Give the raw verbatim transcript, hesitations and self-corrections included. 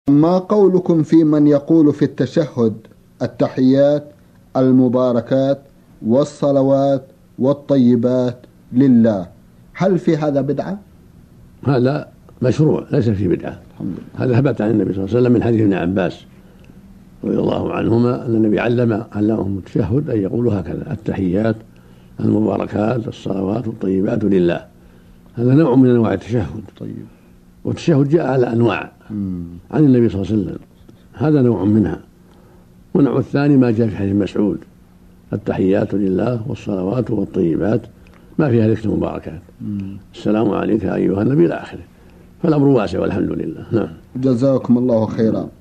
ما قولكم في من يقول في التشهد التحيات المباركات والصلوات والطيبات لله، هل في هذا بدعة؟ هذا مشروع ليس في بدعة. هذا ثبت عن النبي صلى الله عليه وسلم من حديث ابن عباس رضي الله عنهما أن النبي علم علمهم التشهد أن يقولوا هكذا: التحيات المباركات الصلوات الطيبات لله. هذا نوع من أنواع التشهد. طيب. والتشهد جاء على أنواع عن النبي صلى الله عليه وسلم، هذا نوع منها. والنوع الثاني ما جاء في حديث مسعود: التحيات لله والصلوات والطيبات ما فيها ذكر المباركات، السلام عليك أيها النبي إلى آخره. فالأمر واسع والحمد لله. نعم. جزاكم الله خيرا.